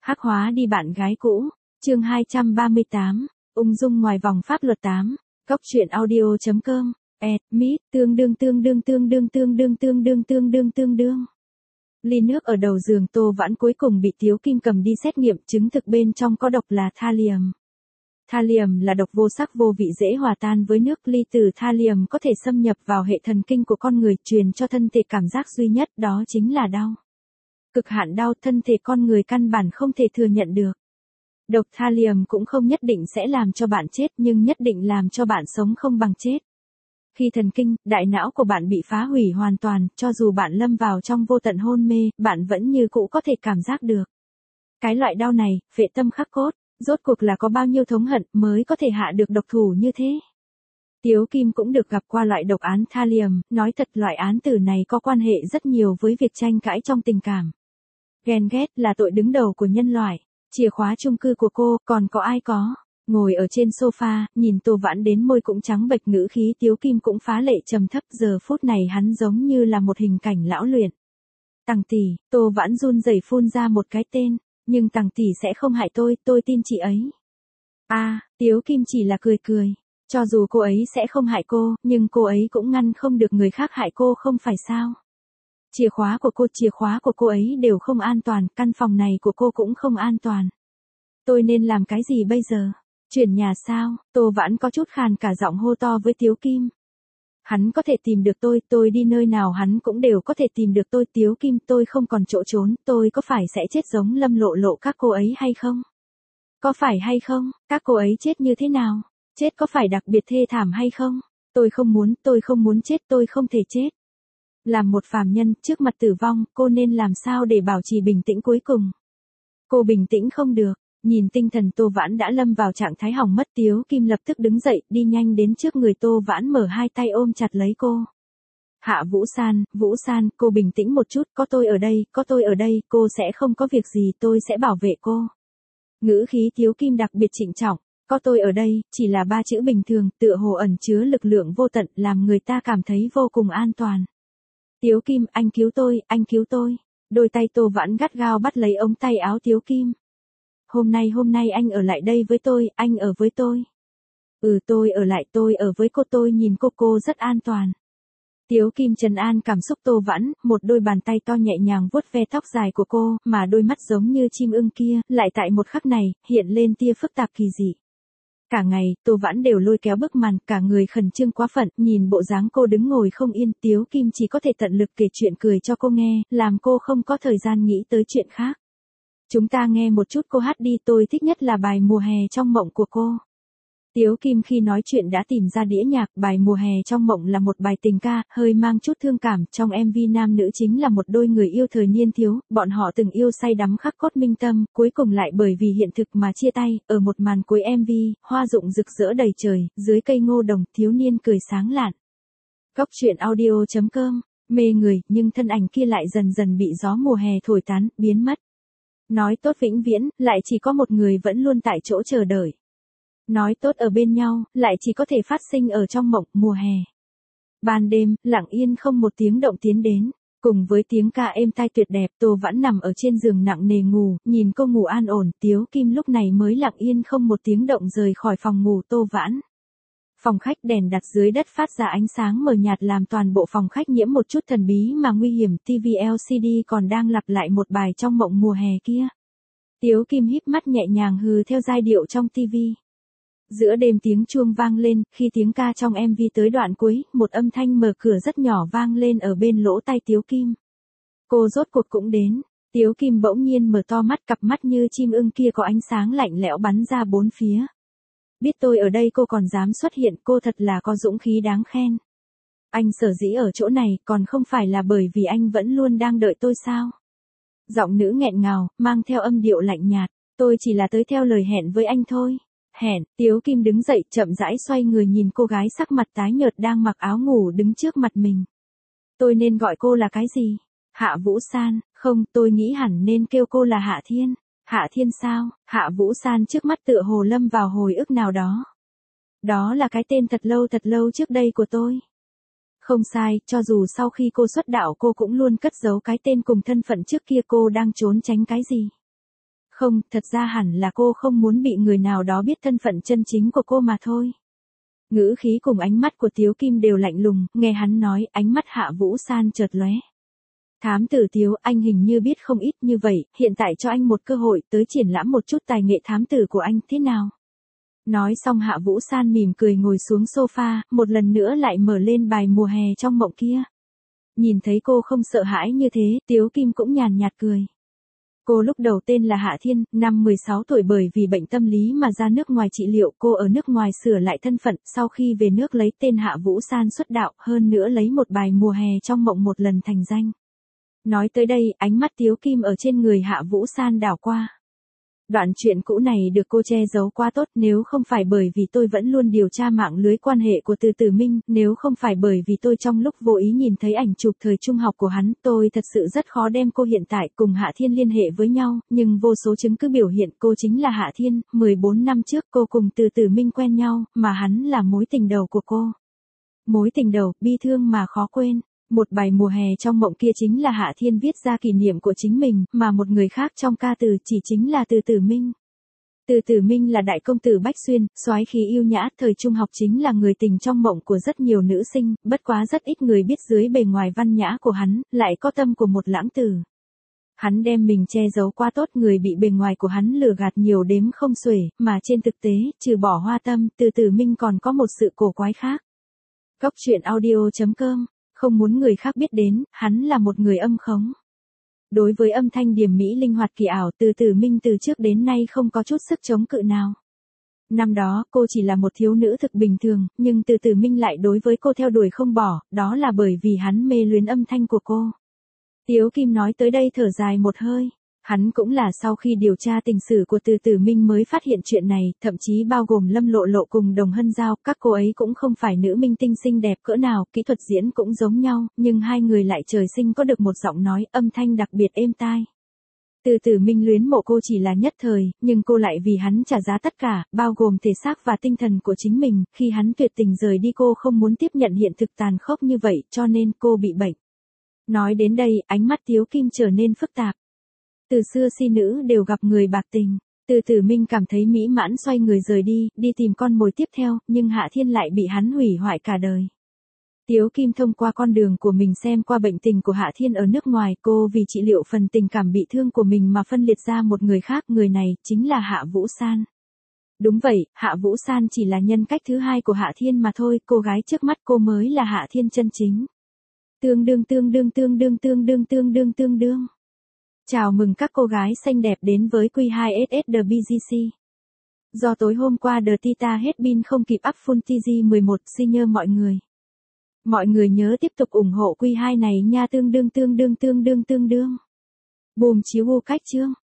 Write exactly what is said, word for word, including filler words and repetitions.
Hắc hóa đi bạn gái cũ, chương hai trăm ba mươi tám, ung dung ngoài vòng pháp luật tám, góc truyện audio.com, admit, tương đương tương đương tương đương tương đương tương đương tương đương tương đương. Ly nước ở đầu giường Tô Vãn cuối cùng bị Tiếu Kim cầm đi xét nghiệm, chứng thực bên trong có độc là thallium. Thallium là độc vô sắc vô vị, dễ hòa tan với nước. Ly từ thallium có thể xâm nhập vào hệ thần kinh của con người, truyền cho thân thể cảm giác duy nhất, đó chính là đau. Cực hạn đau, thân thể con người căn bản không thể thừa nhận được. Độc thallium cũng không nhất định sẽ làm cho bạn chết, nhưng nhất định làm cho bạn sống không bằng chết. Khi thần kinh, đại não của bạn bị phá hủy hoàn toàn, cho dù bạn lâm vào trong vô tận hôn mê, bạn vẫn như cũ có thể cảm giác được. Cái loại đau này, phệ tâm khắc cốt, rốt cuộc là có bao nhiêu thống hận mới có thể hạ được độc thủ như thế. Tiếu Kim cũng được gặp qua loại độc án thallium, nói thật loại án tử này có quan hệ rất nhiều với việc tranh cãi trong tình cảm. Ghen ghét là tội đứng đầu của nhân loại, chìa khóa chung cư của cô, còn có ai có. Ngồi ở trên sofa, nhìn Tô Vãn đến môi cũng trắng bệch, ngữ khí Tiếu Kim cũng phá lệ trầm thấp, giờ phút này hắn giống như là một hình cảnh lão luyện. Tằng tỷ, Tô Vãn run rẩy phun ra một cái tên, nhưng Tằng tỷ sẽ không hại tôi, tôi tin chị ấy. A, à, Tiếu Kim chỉ là cười cười, cho dù cô ấy sẽ không hại cô, nhưng cô ấy cũng ngăn không được người khác hại cô không phải sao? Chìa khóa của cô, chìa khóa của cô ấy đều không an toàn, căn phòng này của cô cũng không an toàn. Tôi nên làm cái gì bây giờ? Chuyển nhà sao? Tô Vãn có chút khàn cả giọng hô to với Tiếu Kim. Hắn có thể tìm được tôi, tôi đi nơi nào hắn cũng đều có thể tìm được tôi. Tiếu Kim, tôi không còn chỗ trốn, tôi có phải sẽ chết giống Lâm Lộ Lộ các cô ấy hay không? Có phải hay không? Các cô ấy chết như thế nào? Chết có phải đặc biệt thê thảm hay không? Tôi không muốn, tôi không muốn chết, tôi không thể chết. Làm một phàm nhân, trước mặt tử vong, cô nên làm sao để bảo trì bình tĩnh cuối cùng? Cô bình tĩnh không được, nhìn tinh thần Tô Vãn đã lâm vào trạng thái hỏng mất, Tiếu Kim lập tức đứng dậy, đi nhanh đến trước người Tô Vãn, mở hai tay ôm chặt lấy cô. Hạ Vũ San, Vũ San, cô bình tĩnh một chút, có tôi ở đây, có tôi ở đây, cô sẽ không có việc gì, tôi sẽ bảo vệ cô. Ngữ khí Tiếu Kim đặc biệt trịnh trọng, có tôi ở đây, chỉ là ba chữ bình thường, tựa hồ ẩn chứa lực lượng vô tận, làm người ta cảm thấy vô cùng an toàn. Tiếu Kim, anh cứu tôi, anh cứu tôi. Đôi tay Tô Vãn gắt gao bắt lấy ống tay áo Tiếu Kim. Hôm nay hôm nay anh ở lại đây với tôi, anh ở với tôi. Ừ, tôi ở lại, tôi ở với cô, tôi nhìn cô, cô rất an toàn. Tiếu Kim trấn an cảm xúc Tô Vãn, một đôi bàn tay to nhẹ nhàng vuốt ve tóc dài của cô, mà đôi mắt giống như chim ưng kia, lại tại một khắc này, hiện lên tia phức tạp kỳ dị. Cả ngày, Tô Vãn đều lôi kéo bức màn, cả người khẩn trương quá phận, nhìn bộ dáng cô đứng ngồi không yên, Tiếu Kim chỉ có thể tận lực kể chuyện cười cho cô nghe, làm cô không có thời gian nghĩ tới chuyện khác. Chúng ta nghe một chút cô hát đi, tôi thích nhất là bài Mùa hè trong mộng của cô. Tiếu Kim khi nói chuyện đã tìm ra đĩa nhạc, bài Mùa hè trong mộng là một bài tình ca, hơi mang chút thương cảm, trong em vê nam nữ chính là một đôi người yêu thời niên thiếu, bọn họ từng yêu say đắm khắc cốt minh tâm, cuối cùng lại bởi vì hiện thực mà chia tay, ở một màn cuối em vê, hoa rụng rực rỡ đầy trời, dưới cây ngô đồng, thiếu niên cười sáng lạn. Góc truyện audio.com, mê người, nhưng thân ảnh kia lại dần dần bị gió mùa hè thổi tán, biến mất. Nói tốt vĩnh viễn, lại chỉ có một người vẫn luôn tại chỗ chờ đợi. Nói tốt ở bên nhau, lại chỉ có thể phát sinh ở trong mộng, mùa hè. Ban đêm, lặng yên không một tiếng động tiến đến, cùng với tiếng ca êm tai tuyệt đẹp, Tô Vãn nằm ở trên giường nặng nề ngủ, nhìn cô ngủ an ổn, Tiếu Kim lúc này mới lặng yên không một tiếng động rời khỏi phòng ngủ Tô Vãn. Phòng khách đèn đặt dưới đất phát ra ánh sáng mờ nhạt làm toàn bộ phòng khách nhiễm một chút thần bí mà nguy hiểm, ti vi lờ xê đê còn đang lặp lại một bài trong mộng mùa hè kia. Tiếu Kim híp mắt nhẹ nhàng hừ theo giai điệu trong ti vi. Giữa đêm tiếng chuông vang lên, khi tiếng ca trong em vê tới đoạn cuối, một âm thanh mở cửa rất nhỏ vang lên ở bên lỗ tai Tiếu Kim. Cô rốt cuộc cũng đến, Tiếu Kim bỗng nhiên mở to mắt, cặp mắt như chim ưng kia có ánh sáng lạnh lẽo bắn ra bốn phía. Biết tôi ở đây cô còn dám xuất hiện, cô thật là có dũng khí đáng khen. Anh sở dĩ ở chỗ này, còn không phải là bởi vì anh vẫn luôn đang đợi tôi sao? Giọng nữ nghẹn ngào, mang theo âm điệu lạnh nhạt, tôi chỉ là tới theo lời hẹn với anh thôi. Hẹn, Tiếu Kim đứng dậy, chậm rãi xoay người nhìn cô gái sắc mặt tái nhợt đang mặc áo ngủ đứng trước mặt mình. Tôi nên gọi cô là cái gì? Hạ Vũ San, không, tôi nghĩ hẳn nên kêu cô là Hạ Thiên. Hạ Thiên sao? Hạ Vũ San trước mắt tựa hồ lâm vào hồi ức nào đó. Đó là cái tên thật lâu thật lâu trước đây của tôi. Không sai, cho dù sau khi cô xuất đạo cô cũng luôn cất giấu cái tên cùng thân phận trước kia, cô đang trốn tránh cái gì? Không, thật ra hẳn là cô không muốn bị người nào đó biết thân phận chân chính của cô mà thôi. Ngữ khí cùng ánh mắt của Tiếu Kim đều lạnh lùng, nghe hắn nói, ánh mắt Hạ Vũ San chợt lóe. Thám tử Tiếu, anh hình như biết không ít như vậy, hiện tại cho anh một cơ hội tới triển lãm một chút tài nghệ thám tử của anh thế nào. Nói xong Hạ Vũ San mỉm cười ngồi xuống sofa, một lần nữa lại mở lên bài Mùa hè trong mộng kia. Nhìn thấy cô không sợ hãi như thế, Tiếu Kim cũng nhàn nhạt cười. Cô lúc đầu tên là Hạ Thiên, năm mười sáu tuổi bởi vì bệnh tâm lý mà ra nước ngoài trị liệu, cô ở nước ngoài sửa lại thân phận, sau khi về nước lấy tên Hạ Vũ San xuất đạo, hơn nữa lấy một bài Mùa hè trong mộng một lần thành danh. Nói tới đây, ánh mắt Tiếu Kim ở trên người Hạ Vũ San đảo qua. Đoạn chuyện cũ này được cô che giấu quá tốt, nếu không phải bởi vì tôi vẫn luôn điều tra mạng lưới quan hệ của Từ Tử Minh, nếu không phải bởi vì tôi trong lúc vô ý nhìn thấy ảnh chụp thời trung học của hắn, tôi thật sự rất khó đem cô hiện tại cùng Hạ Thiên liên hệ với nhau, nhưng vô số chứng cứ biểu hiện cô chính là Hạ Thiên, mười bốn năm trước cô cùng Từ Tử Minh quen nhau, mà hắn là mối tình đầu của cô. Mối tình đầu, bi thương mà khó quên. Một bài Mùa hè trong mộng kia chính là Hạ Thiên viết ra kỷ niệm của chính mình, mà một người khác trong ca từ chỉ chính là Từ Tử Minh. Từ Tử Minh là đại công tử Bách Xuyên, soái khí yêu nhã, thời trung học chính là người tình trong mộng của rất nhiều nữ sinh, bất quá rất ít người biết dưới bề ngoài văn nhã của hắn, lại có tâm của một lãng tử. Hắn đem mình che giấu quá tốt, người bị bề ngoài của hắn lừa gạt nhiều đếm không xuể, mà trên thực tế, trừ bỏ hoa tâm, Từ Tử Minh còn có một sự cổ quái khác. Cốc truyện audio chấm com. Không muốn người khác biết đến, hắn là một người âm khống. Đối với âm thanh điềm mỹ linh hoạt kỳ ảo, Từ Tử Minh từ trước đến nay không có chút sức chống cự nào. Năm đó, cô chỉ là một thiếu nữ thực bình thường, nhưng Từ Tử Minh lại đối với cô theo đuổi không bỏ, đó là bởi vì hắn mê luyến âm thanh của cô. Tiếu Kim nói tới đây thở dài một hơi. Hắn cũng là sau khi điều tra tình sử của Từ Tử Minh mới phát hiện chuyện này, thậm chí bao gồm Lâm Lộ Lộ cùng Đồng Hân Giao, các cô ấy cũng không phải nữ minh tinh xinh đẹp cỡ nào, kỹ thuật diễn cũng giống nhau, nhưng hai người lại trời sinh có được một giọng nói, âm thanh đặc biệt êm tai. Từ Tử Minh luyến mộ cô chỉ là nhất thời, nhưng cô lại vì hắn trả giá tất cả, bao gồm thể xác và tinh thần của chính mình, khi hắn tuyệt tình rời đi cô không muốn tiếp nhận hiện thực tàn khốc như vậy, cho nên cô bị bệnh. Nói đến đây, ánh mắt Tiếu Kim trở nên phức tạp. Từ xưa si nữ đều gặp người bạc tình, Từ Tử Minh cảm thấy mỹ mãn xoay người rời đi, đi tìm con mồi tiếp theo, nhưng Hạ Thiên lại bị hắn hủy hoại cả đời. Tiếu Kim thông qua con đường của mình xem qua bệnh tình của Hạ Thiên ở nước ngoài, cô vì trị liệu phần tình cảm bị thương của mình mà phân liệt ra một người khác, người này chính là Hạ Vũ San. Đúng vậy, Hạ Vũ San chỉ là nhân cách thứ hai của Hạ Thiên mà thôi, cô gái trước mắt cô mới là Hạ Thiên chân chính. Tương đương tương đương tương đương tương đương tương đương tương đương. Chào mừng các cô gái xinh đẹp đến với Q hai S S The bê giê xê. Do tối hôm qua The Tita hết pin không kịp up full T G mười một, xin nhớ mọi người. Mọi người nhớ tiếp tục ủng hộ Q hai này nha, tương đương tương đương tương đương tương đương. Bùm chiếu u cách chương.